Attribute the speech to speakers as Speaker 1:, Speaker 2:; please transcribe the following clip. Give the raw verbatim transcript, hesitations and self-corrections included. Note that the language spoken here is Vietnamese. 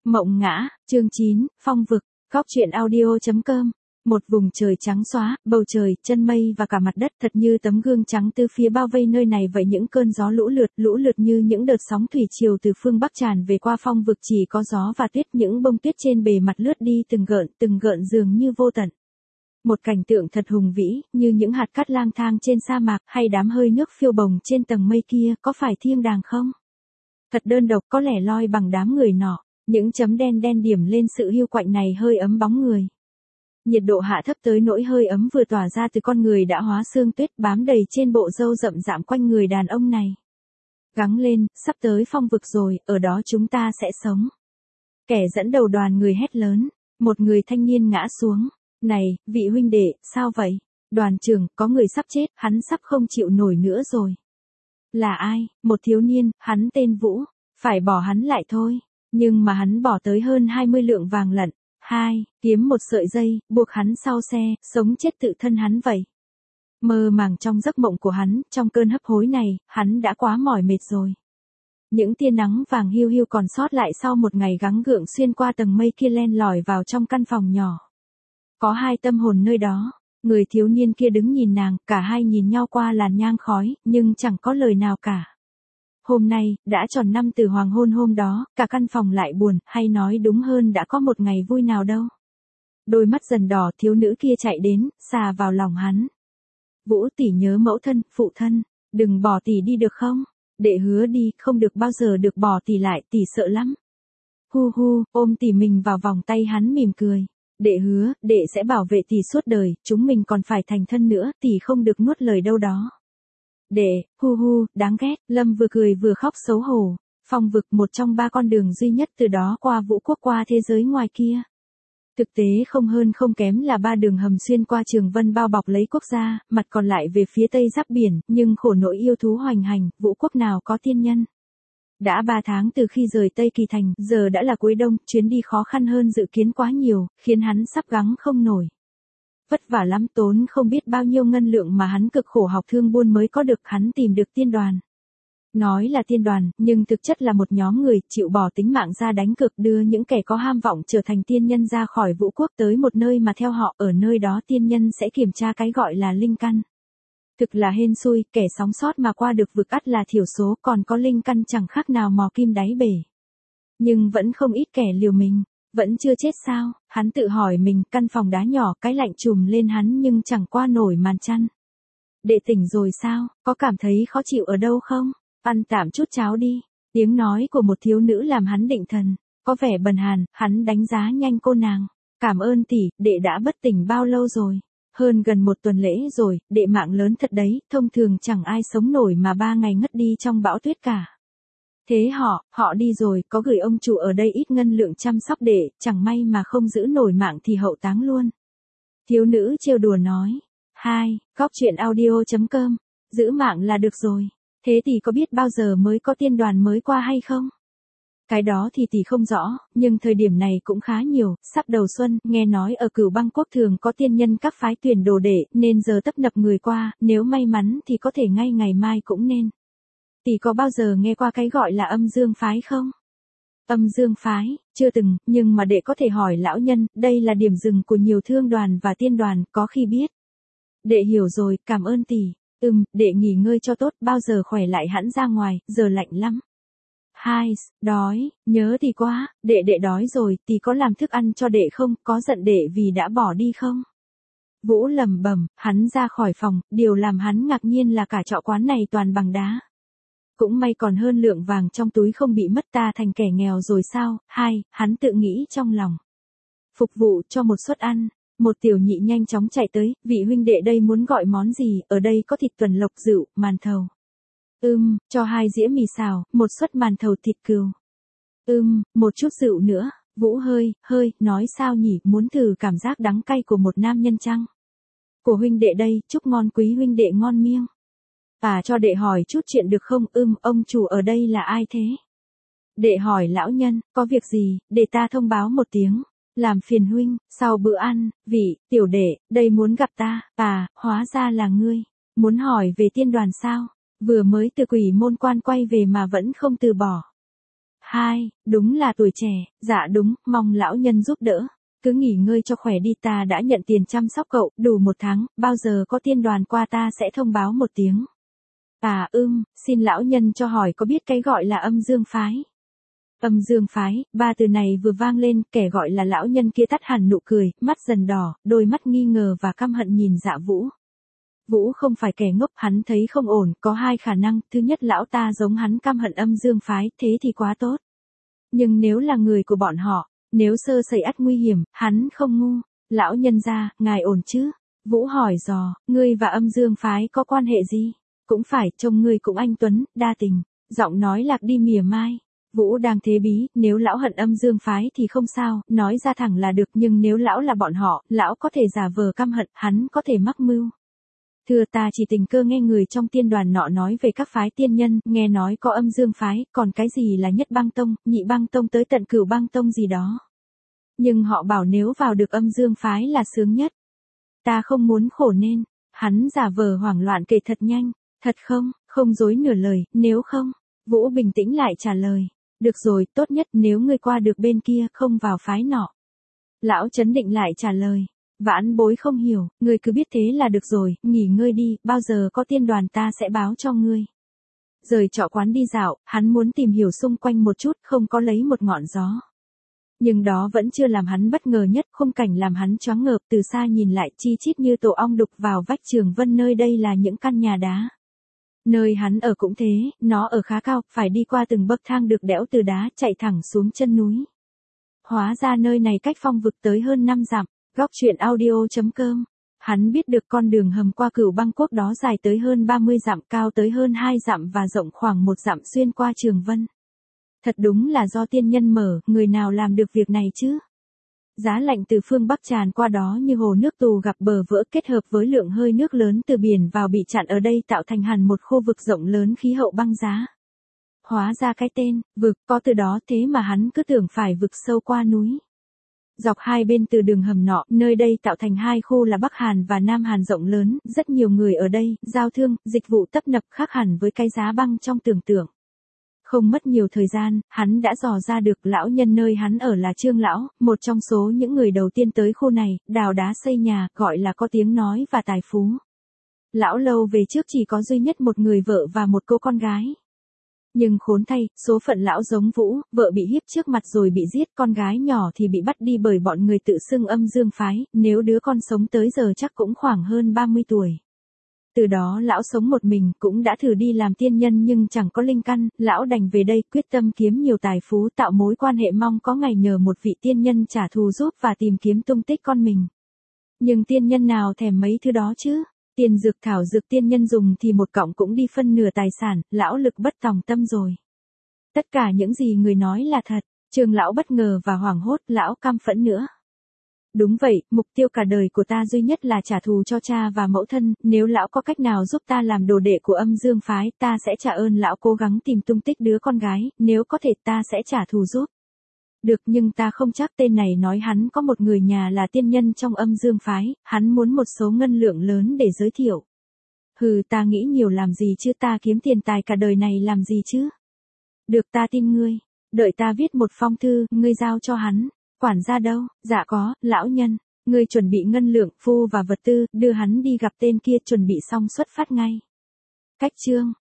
Speaker 1: Mộng ngã, chương chín, phong vực, góc truyện audio chấm com. Một vùng trời trắng xóa, bầu trời, chân mây và cả mặt đất thật như tấm gương trắng từ phía bao vây nơi này vậy. Những cơn gió lũ lượt, lũ lượt như những đợt sóng thủy triều từ phương Bắc tràn về qua phong vực, chỉ có gió và tuyết, những bông tuyết trên bề mặt lướt đi từng gợn, từng gợn dường như vô tận. Một cảnh tượng thật hùng vĩ, như những hạt cát lang thang trên sa mạc, hay đám hơi nước phiêu bồng trên tầng mây kia, có phải thiêng đàng không? Thật đơn độc, có lẻ loi bằng đám người nọ. Những chấm đen đen điểm lên sự hiu quạnh này hơi ấm bóng người. Nhiệt độ hạ thấp tới nỗi hơi ấm vừa tỏa ra từ con người đã hóa sương tuyết, bám đầy trên bộ râu rậm rạm quanh người đàn ông này. Gắng lên, sắp tới phong vực rồi, ở đó chúng ta sẽ sống. Kẻ dẫn đầu đoàn người hét lớn. Một người thanh niên ngã xuống. Này, vị huynh đệ, sao vậy? Đoàn trưởng, có người sắp chết, hắn sắp không chịu nổi nữa rồi. Là ai? Một thiếu niên, hắn tên Vũ. Phải bỏ hắn lại thôi. Nhưng mà hắn bỏ tới hơn hai mươi lượng vàng lận. Hai, kiếm một sợi dây, buộc hắn sau xe, sống chết tự thân hắn vậy. Mơ màng trong giấc mộng của hắn, trong cơn hấp hối này, hắn đã quá mỏi mệt rồi. Những tia nắng vàng hiu hiu còn sót lại sau một ngày gắng gượng xuyên qua tầng mây kia len lỏi vào trong căn phòng nhỏ. Có hai tâm hồn nơi đó, người thiếu niên kia đứng nhìn nàng, cả hai nhìn nhau qua làn nhang khói, nhưng chẳng có lời nào cả. Hôm nay, đã tròn năm từ hoàng hôn hôm đó, cả căn phòng lại buồn, hay nói đúng hơn đã có một ngày vui nào đâu. Đôi mắt dần đỏ, thiếu nữ kia chạy đến, xà vào lòng hắn. Vũ tỷ nhớ mẫu thân, phụ thân, đừng bỏ tỷ đi được không? Đệ hứa đi, không được bao giờ được bỏ tỷ lại, tỷ sợ lắm. Hu hu, ôm tỷ mình vào vòng tay hắn mỉm cười. Đệ hứa, đệ sẽ bảo vệ tỷ suốt đời, chúng mình còn phải thành thân nữa, tỷ không được nuốt lời đâu đó. Đệ, hu hu, đáng ghét, Lâm vừa cười vừa khóc xấu hổ. Phong vực, một trong ba con đường duy nhất từ đó qua vũ quốc, qua thế giới ngoài kia. Thực tế không hơn không kém là ba đường hầm xuyên qua Trường Vân bao bọc lấy quốc gia, mặt còn lại về phía tây giáp biển, nhưng khổ nỗi yêu thú hoành hành, vũ quốc nào có tiên nhân. Đã ba tháng từ khi rời Tây Kỳ Thành, giờ đã là cuối đông, chuyến đi khó khăn hơn dự kiến quá nhiều, khiến hắn sắp gắng không nổi. Vất vả lắm, tốn không biết bao nhiêu ngân lượng mà hắn cực khổ học thương buôn mới có được, hắn tìm được tiên đoàn. Nói là tiên đoàn, nhưng thực chất là một nhóm người chịu bỏ tính mạng ra đánh cược, đưa những kẻ có ham vọng trở thành tiên nhân ra khỏi vũ quốc tới một nơi mà theo họ, ở nơi đó tiên nhân sẽ kiểm tra cái gọi là linh căn. Thực là hên xui, kẻ sống sót mà qua được vực ắt là thiểu số, còn có linh căn chẳng khác nào mò kim đáy bể. Nhưng vẫn không ít kẻ liều mình. Vẫn chưa chết sao? Hắn tự hỏi mình, căn phòng đá nhỏ, cái lạnh trùm lên hắn nhưng chẳng qua nổi màn chăn. Đệ tỉnh rồi sao? Có cảm thấy khó chịu ở đâu không? Ăn tạm chút cháo đi. Tiếng nói của một thiếu nữ làm hắn định thần. Có vẻ bần hàn, hắn đánh giá nhanh cô nàng. Cảm ơn tỷ, đệ đã bất tỉnh bao lâu rồi? Hơn gần một tuần lễ rồi, đệ mạng lớn thật đấy, thông thường chẳng ai sống nổi mà ba ngày ngất đi trong bão tuyết cả. Thế họ, họ đi rồi, có gửi ông chủ ở đây ít ngân lượng chăm sóc đệ, chẳng may mà không giữ nổi mạng thì hậu táng luôn. Thiếu nữ trêu đùa nói. Hai, góc truyện audio chấm com. Giữ mạng là được rồi. Thế thì có biết bao giờ mới có tiên đoàn mới qua hay không? Cái đó thì tỷ không rõ, nhưng thời điểm này cũng khá nhiều, sắp đầu xuân, nghe nói ở Cửu Băng quốc thường có tiên nhân các phái tuyển đồ đệ, nên giờ tấp nập người qua, nếu may mắn thì có thể ngay ngày mai cũng nên. Tỷ có bao giờ nghe qua cái gọi là âm dương phái không? Âm dương phái, chưa từng, nhưng mà đệ có thể hỏi lão nhân, đây là điểm dừng của nhiều thương đoàn và tiên đoàn, có khi biết. Đệ hiểu rồi, cảm ơn tỷ. Ừm, đệ nghỉ ngơi cho tốt, bao giờ khỏe lại hẵng ra ngoài, giờ lạnh lắm. Hai, đói, nhớ tỷ quá, đệ đệ đói rồi, tỷ có làm thức ăn cho đệ không, có giận đệ vì đã bỏ đi không? Vũ lẩm bẩm, hắn ra khỏi phòng, điều làm hắn ngạc nhiên là cả trọ quán này toàn bằng đá. Cũng may còn hơn lượng vàng trong túi không bị mất, ta thành kẻ nghèo rồi sao? Hai, hắn tự nghĩ trong lòng. Phục vụ cho một suất ăn, một tiểu nhị nhanh chóng chạy tới, vị huynh đệ đây muốn gọi món gì, ở đây có thịt tuần lộc rượu, màn thầu. Ừm, cho hai dĩa mì xào, một suất màn thầu thịt cừu. Ừm, một chút rượu nữa. Vũ hơi, hơi, nói sao nhỉ, muốn thử cảm giác đắng cay của một nam nhân chăng? Của huynh đệ đây, chúc ngon quý huynh đệ ngon miêng. À cho đệ hỏi chút chuyện được không? Ưm, ông chủ ở đây là ai thế? Đệ hỏi lão nhân, có việc gì, để ta thông báo một tiếng. Làm phiền huynh, sau bữa ăn, vị, tiểu đệ, đây muốn gặp ta, à, hóa ra là ngươi. Muốn hỏi về tiên đoàn sao? Vừa mới từ Quỷ Môn Quan quay về mà vẫn không từ bỏ. hai, đúng là tuổi trẻ, dạ đúng, mong lão nhân giúp đỡ. Cứ nghỉ ngơi cho khỏe đi, ta đã nhận tiền chăm sóc cậu, đủ một tháng, bao giờ có tiên đoàn qua ta sẽ thông báo một tiếng. À ưm, xin lão nhân cho hỏi có biết cái gọi là âm dương phái? Âm dương phái, ba từ này vừa vang lên, kẻ gọi là lão nhân kia tắt hẳn nụ cười, mắt dần đỏ, đôi mắt nghi ngờ và căm hận nhìn Dạ Vũ. Vũ không phải kẻ ngốc, hắn thấy không ổn, có hai khả năng, thứ nhất lão ta giống hắn căm hận âm dương phái, thế thì quá tốt. Nhưng nếu là người của bọn họ, nếu sơ sẩy ắt nguy hiểm, hắn không ngu. Lão nhân gia, ngài ổn chứ? Vũ hỏi dò, ngươi và âm dương phái có quan hệ gì? Cũng phải, trông ngươi cũng anh tuấn, đa tình. Giọng nói lạc đi mỉa mai. Vũ đang thế bí, nếu lão hận âm dương phái thì không sao, nói ra thẳng là được, nhưng nếu lão là bọn họ, lão có thể giả vờ căm hận, hắn có thể mắc mưu. Thưa ta chỉ tình cờ nghe người trong tiên đoàn nọ nói về các phái tiên nhân, nghe nói có âm dương phái, còn cái gì là nhất băng tông, nhị băng tông tới tận cửu băng tông gì đó. Nhưng họ bảo nếu vào được âm dương phái là sướng nhất. Ta không muốn khổ nên, hắn giả vờ hoảng loạn kể thật nhanh, thật không, không dối nửa lời, nếu không, Vũ bình tĩnh lại trả lời. Được rồi, tốt nhất nếu ngươi qua được bên kia, không vào phái nọ. Lão chấn định lại trả lời. Vãn bối không hiểu, ngươi cứ biết thế là được rồi, nghỉ ngơi đi, bao giờ có tiên đoàn ta sẽ báo cho ngươi. Rời trọ quán đi dạo, hắn muốn tìm hiểu xung quanh một chút, không có lấy một ngọn gió. Nhưng đó vẫn chưa làm hắn bất ngờ nhất, khung cảnh làm hắn choáng ngợp, từ xa nhìn lại chi chít như tổ ong đục vào vách Trường Vân, nơi đây là những căn nhà đá. Nơi hắn ở cũng thế, nó ở khá cao, phải đi qua từng bậc thang được đẽo từ đá, chạy thẳng xuống chân núi. Hóa ra nơi này cách phong vực tới hơn năm dặm. Góc truyện audio chấm com. Hắn biết được con đường hầm qua Cửu Băng Quốc đó dài tới hơn ba mươi dặm, cao tới hơn hai dặm và rộng khoảng một dặm xuyên qua Trường Vân. Thật đúng là do tiên nhân mở, người nào làm được việc này chứ? Giá lạnh từ phương Bắc tràn qua đó như hồ nước tù gặp bờ vỡ, kết hợp với lượng hơi nước lớn từ biển vào bị chặn ở đây tạo thành hẳn một khu vực rộng lớn khí hậu băng giá. Hóa ra cái tên, vực, có từ đó, thế mà hắn cứ tưởng phải vực sâu qua núi. Dọc hai bên từ đường hầm nọ, nơi đây tạo thành hai khu là Bắc Hàn và Nam Hàn rộng lớn, rất nhiều người ở đây, giao thương, dịch vụ tấp nập, khác hẳn với cái giá băng trong tưởng tượng. Không mất nhiều thời gian, hắn đã dò ra được lão nhân nơi hắn ở là Trương Lão, một trong số những người đầu tiên tới khu này, đào đá xây nhà, gọi là có tiếng nói và tài phú. Lão lâu về trước chỉ có duy nhất một người vợ và một cô con gái. Nhưng khốn thay, số phận lão giống Vũ, vợ bị hiếp trước mặt rồi bị giết, con gái nhỏ thì bị bắt đi bởi bọn người tự xưng âm dương phái, nếu đứa con sống tới giờ chắc cũng khoảng hơn ba mươi tuổi. Từ đó lão sống một mình, cũng đã thử đi làm tiên nhân nhưng chẳng có linh căn, lão đành về đây quyết tâm kiếm nhiều tài phú, tạo mối quan hệ, mong có ngày nhờ một vị tiên nhân trả thù giúp và tìm kiếm tung tích con mình. Nhưng tiên nhân nào thèm mấy thứ đó chứ? Tiền dược thảo dược tiên nhân dùng thì một cọng cũng đi phân nửa tài sản, lão lực bất tòng tâm rồi. Tất cả những gì người nói là thật, Trương lão bất ngờ và hoảng hốt, lão căm phẫn nữa. Đúng vậy, mục tiêu cả đời của ta duy nhất là trả thù cho cha và mẫu thân, nếu lão có cách nào giúp ta làm đồ đệ của âm dương phái, ta sẽ trả ơn lão, cố gắng tìm tung tích đứa con gái, nếu có thể ta sẽ trả thù giúp. Được, nhưng ta không chắc. Tên này nói hắn có một người nhà là tiên nhân trong âm dương phái, hắn muốn một số ngân lượng lớn để giới thiệu. Hừ, ta nghĩ nhiều làm gì chứ, ta kiếm tiền tài cả đời này làm gì chứ? Được, ta tin ngươi. Đợi ta viết một phong thư, ngươi giao cho hắn. Quản gia đâu? Dạ có, lão nhân. Ngươi chuẩn bị ngân lượng, phu và vật tư, đưa hắn đi gặp tên kia, chuẩn bị xong xuất phát ngay. Cách chương